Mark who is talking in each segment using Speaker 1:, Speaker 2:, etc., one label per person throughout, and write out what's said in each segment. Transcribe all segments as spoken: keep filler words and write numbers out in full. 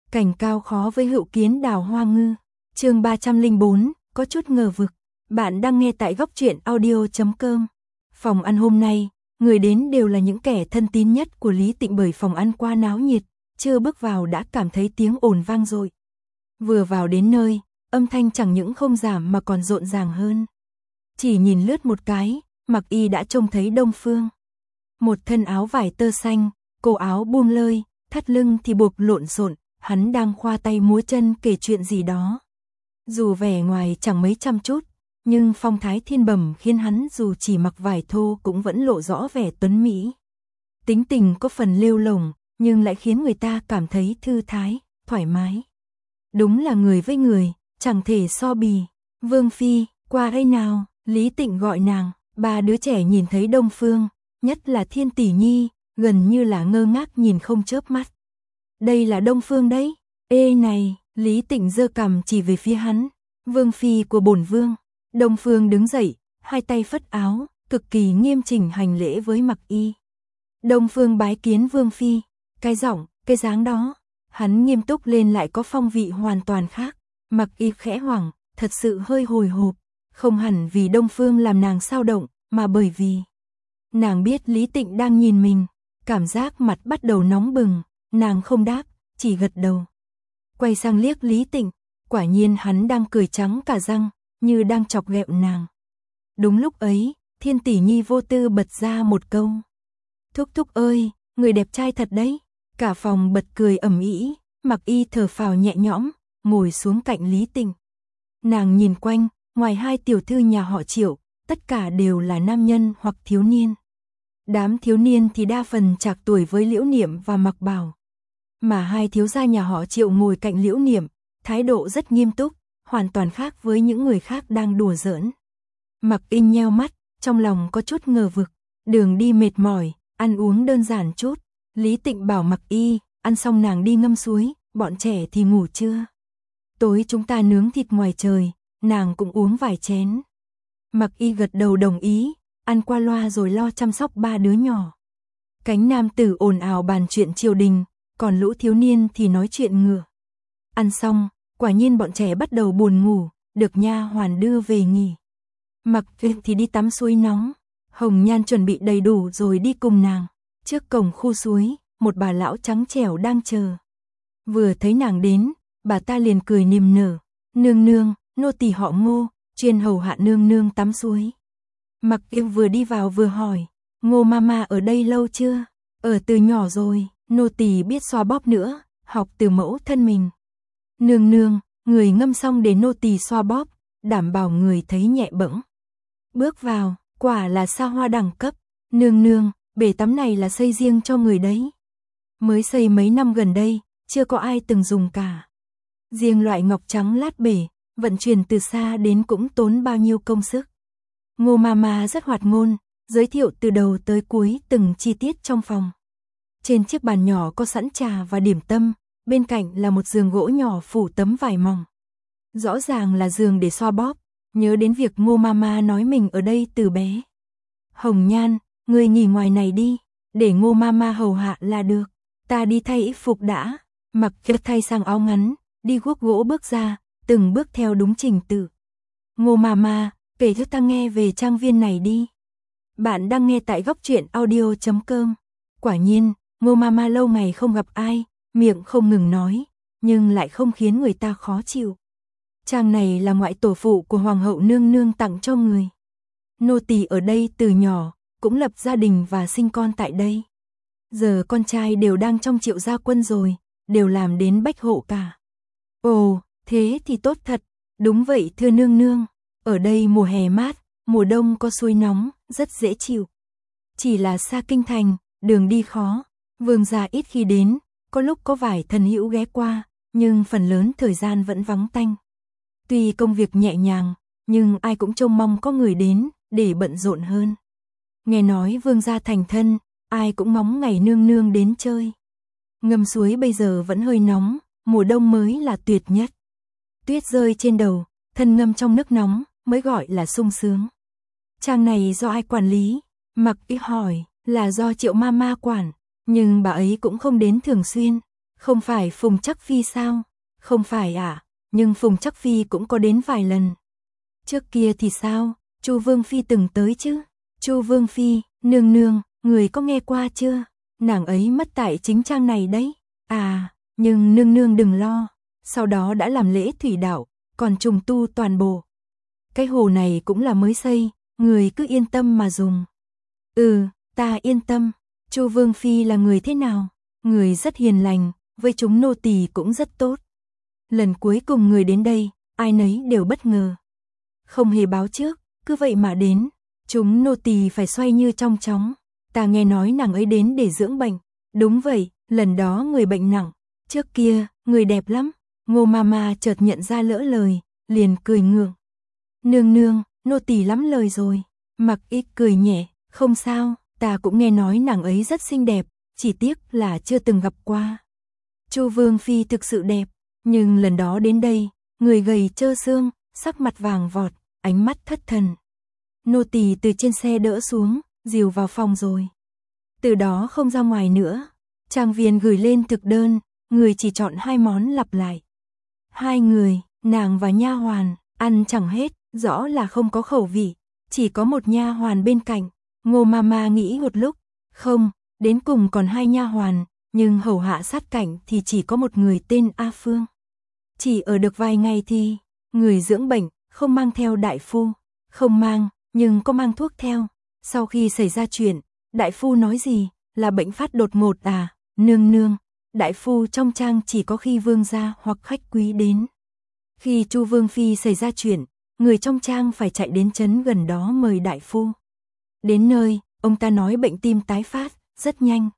Speaker 1: Cảnh cao khó với hữu kiến đào hoa ngư. Chương ba trăm lẻ bốn, có chút ngờ vực. Bạn đang nghe tại góc truyện audio chấm com. Phòng ăn hôm nay, người đến đều là những kẻ thân tín nhất của Lý Tịnh, bởi phòng ăn quá náo nhiệt, chưa bước vào đã cảm thấy tiếng ồn vang dội. Vừa vào đến nơi, âm thanh chẳng những không giảm mà còn rộn ràng hơn. Chỉ nhìn lướt một cái, Mặc Y đã trông thấy Đông Phương. Một thân áo vải tơ xanh, cổ áo buông lơi, thắt lưng thì buộc lộn xộn, hắn đang khoa tay múa chân kể chuyện gì đó. Dù vẻ ngoài chẳng mấy chăm chút, nhưng phong thái thiên bẩm khiến hắn dù chỉ mặc vải thô cũng vẫn lộ rõ vẻ tuấn mỹ. Tính tình có phần lêu lổng, nhưng lại khiến người ta cảm thấy thư thái, thoải mái. Đúng là người với người, chẳng thể so bì. Vương Phi, qua đây nào, Lý Tịnh gọi nàng. Ba đứa trẻ nhìn thấy Đông Phương, nhất là Thiên Tỷ Nhi, gần như là ngơ ngác nhìn không chớp mắt. Đây là Đông Phương đấy. Ê này, Lý Tịnh giơ cằm chỉ về phía hắn. Vương Phi của bổn vương. Đông Phương đứng dậy, hai tay phất áo, cực kỳ nghiêm chỉnh hành lễ với Mặc Y. Đông Phương bái kiến Vương Phi. Cái giọng, cái dáng đó, hắn nghiêm túc lên lại có phong vị hoàn toàn khác. Mặc Y khẽ hoảng, thật sự hơi hồi hộp, không hẳn vì Đông Phương làm nàng sao động, mà bởi vì nàng biết Lý Tịnh đang nhìn mình, cảm giác mặt bắt đầu nóng bừng, nàng không đáp, chỉ gật đầu. Quay sang liếc Lý Tịnh, quả nhiên hắn đang cười trắng cả răng, như đang chọc ghẹo nàng. Đúng lúc ấy, Thiên Tỷ Nhi vô tư bật ra một câu. Thúc thúc ơi, người đẹp trai thật đấy. Cả phòng bật cười ầm ĩ, Mặc Y thở phào nhẹ nhõm, ngồi xuống cạnh Lý Tịnh. Nàng nhìn quanh, ngoài hai tiểu thư nhà họ Triệu, tất cả đều là nam nhân hoặc thiếu niên. Đám thiếu niên thì đa phần trạc tuổi với Liễu Niệm và Mặc Bảo. Mà hai thiếu gia nhà họ Triệu ngồi cạnh Liễu Niệm, thái độ rất nghiêm túc, hoàn toàn khác với những người khác đang đùa giỡn. Mặc Y nheo mắt, trong lòng có chút ngờ vực, đường đi mệt mỏi, ăn uống đơn giản chút. Lý Tịnh bảo Mặc Y, ăn xong nàng đi ngâm suối, bọn trẻ thì ngủ trưa. Tối chúng ta nướng thịt ngoài trời, nàng cũng uống vài chén. Mặc Y gật đầu đồng ý, ăn qua loa rồi lo chăm sóc ba đứa nhỏ. Cánh nam tử ồn ào bàn chuyện triều đình, còn lũ thiếu niên thì nói chuyện ngựa. Ăn xong, quả nhiên bọn trẻ bắt đầu buồn ngủ, được nha hoàn đưa về nghỉ. Mặc Y thì đi tắm suối nóng, Hồng Nhan chuẩn bị đầy đủ rồi đi cùng nàng. Trước cổng khu suối, một bà lão trắng trẻo đang chờ. Vừa thấy nàng đến, bà ta liền cười niềm nở. Nương nương, nô tỳ họ Ngô, chuyên hầu hạ nương nương tắm suối. Mặc Y vừa đi vào vừa hỏi, Ngô mama ở đây lâu chưa? Ở từ nhỏ rồi, nô tỳ biết xoa bóp nữa, học từ mẫu thân mình. Nương nương, người ngâm xong để nô tỳ xoa bóp, đảm bảo người thấy nhẹ bẫng. Bước vào, quả là xa hoa đẳng cấp. Nương nương, bể tắm này là xây riêng cho người đấy. Mới xây mấy năm gần đây, chưa có ai từng dùng cả. Riêng loại ngọc trắng lát bể, vận chuyển từ xa đến cũng tốn bao nhiêu công sức. Ngô mama rất hoạt ngôn, giới thiệu từ đầu tới cuối từng chi tiết trong phòng. Trên chiếc bàn nhỏ có sẵn trà và điểm tâm, bên cạnh là một giường gỗ nhỏ phủ tấm vải mỏng. Rõ ràng là giường để xoa bóp, nhớ đến việc Ngô mama nói mình ở đây từ bé. Hồng Nhan, người nghỉ ngoài này đi, để Ngô mama hầu hạ là được, ta đi thay y phục đã. Mặc Y thay sang áo ngắn, đi guốc gỗ bước ra, từng bước theo đúng trình tự. Ngô mama, kể cho ta nghe về trang viên này đi. Bạn đang nghe tại góc truyện audio chấm com. Quả nhiên, Ngô mama lâu ngày không gặp ai, miệng không ngừng nói, nhưng lại không khiến người ta khó chịu. Trang này là ngoại tổ phụ của hoàng hậu nương nương tặng cho người. Nô tỳ ở đây từ nhỏ, cũng lập gia đình và sinh con tại đây. Giờ con trai đều đang trong Triệu gia quân rồi, đều làm đến bách hộ cả. Ồ, thế thì tốt thật. Đúng vậy thưa nương nương, ở đây mùa hè mát, mùa đông có suối nóng, rất dễ chịu. Chỉ là xa kinh thành, đường đi khó, vương gia ít khi đến, có lúc có vài thần hữu ghé qua, nhưng phần lớn thời gian vẫn vắng tanh. Tuy công việc nhẹ nhàng, nhưng ai cũng trông mong có người đến, để bận rộn hơn. Nghe nói vương gia thành thân, ai cũng ngóng ngày nương nương đến chơi. Ngâm suối bây giờ vẫn hơi nóng, mùa đông mới là tuyệt nhất. Tuyết rơi trên đầu, thân ngâm trong nước nóng, mới gọi là sung sướng. Trang này do ai quản lý? Mặc Y hỏi, là do Triệu mama quản, nhưng bà ấy cũng không đến thường xuyên. Không phải Phùng Trắc Phi sao? Không phải à, nhưng Phùng Trắc Phi cũng có đến vài lần. Trước kia thì sao, Chu Vương Phi từng tới chứ? Chu Vương Phi, nương nương, người có nghe qua chưa? Nàng ấy mất tại chính trang này đấy. À, nhưng nương nương đừng lo, sau đó đã làm lễ thủy đạo, còn trùng tu toàn bộ. Cái hồ này cũng là mới xây, người cứ yên tâm mà dùng. Ừ, ta yên tâm. Chu Vương Phi là người thế nào? Người rất hiền lành, với chúng nô tỳ cũng rất tốt. Lần cuối cùng người đến đây, ai nấy đều bất ngờ. Không hề báo trước, cứ vậy mà đến. Chúng nô tỳ phải xoay như trong chóng. Ta nghe nói nàng ấy đến để dưỡng bệnh. Đúng vậy, lần đó người bệnh nặng. Trước kia, người đẹp lắm. Ngô Mama chợt nhận ra lỡ lời, liền cười ngượng. Nương nương, nô tỳ lắm lời rồi. Mặc Ích cười nhẹ, không sao, ta cũng nghe nói nàng ấy rất xinh đẹp, chỉ tiếc là chưa từng gặp qua. Chu Vương Phi thực sự đẹp, nhưng lần đó đến đây, người gầy trơ xương, sắc mặt vàng vọt, ánh mắt thất thần. Nô tỳ từ trên xe đỡ xuống, dìu vào phòng rồi. Từ đó không ra ngoài nữa. Trang viên gửi lên thực đơn, người chỉ chọn hai món lặp lại. Hai người, nàng và nha hoàn, ăn chẳng hết, rõ là không có khẩu vị, chỉ có một nha hoàn bên cạnh. Ngô Mama nghĩ một lúc, không, đến cùng còn hai nha hoàn, nhưng hầu hạ sát cạnh thì chỉ có một người tên A Phương. Chỉ ở được vài ngày thì, người dưỡng bệnh, không mang theo đại phu, không mang, nhưng có mang thuốc theo. Sau khi xảy ra chuyện, đại phu nói gì, là bệnh phát đột ngột à, nương nương, đại phu trong trang chỉ có khi vương gia hoặc khách quý đến. Khi Chu Vương Phi xảy ra chuyện, người trong trang phải chạy đến trấn gần đó mời đại phu. Đến nơi, ông ta nói bệnh tim tái phát, rất nhanh.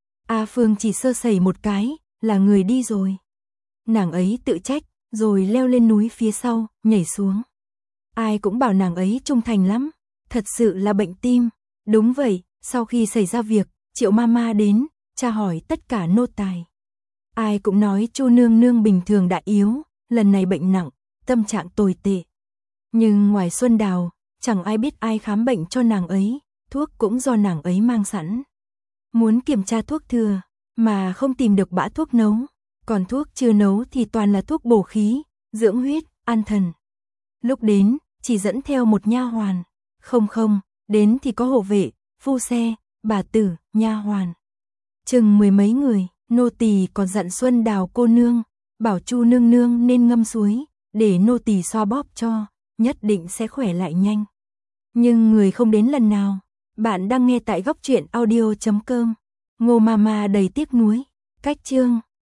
Speaker 1: A Phương chỉ sơ sẩy một cái, là người đi rồi. Nàng ấy tự trách, rồi leo lên núi phía sau, nhảy xuống. Ai cũng bảo nàng ấy trung thành lắm, thật sự là bệnh tim. Đúng vậy, sau khi xảy ra việc, Triệu Mama đến, tra hỏi tất cả nô tài. Ai cũng nói Chu nương nương bình thường đã yếu, lần này bệnh nặng, tâm trạng tồi tệ. Nhưng ngoài Xuân Đào, chẳng ai biết ai khám bệnh cho nàng ấy, thuốc cũng do nàng ấy mang sẵn. Muốn kiểm tra thuốc thừa, mà không tìm được bã thuốc nấu, còn thuốc chưa nấu thì toàn là thuốc bổ khí, dưỡng huyết, an thần. Lúc đến, chỉ dẫn theo một nha hoàn, không không, đến thì có hộ vệ, phu xe, bà tử, nha hoàn. Chừng mười mấy người, nô tỳ còn dặn Xuân Đào cô nương, bảo Chu nương nương nên ngâm suối, để nô tỳ xoa bóp cho, nhất định sẽ khỏe lại nhanh. Nhưng người không đến lần nào. Bạn đang nghe tại góc truyện audio chấm com. Ngô Mama đầy tiếc nuối. Cách chương